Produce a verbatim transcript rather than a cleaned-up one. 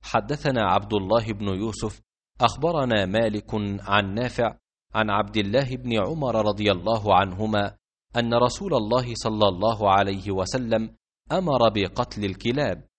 حدثنا عبد الله بن يوسف أخبرنا مالك عن نافع عن عبد الله بن عمر رضي الله عنهما أن رسول الله صلى الله عليه وسلم أمر بقتل الكلاب،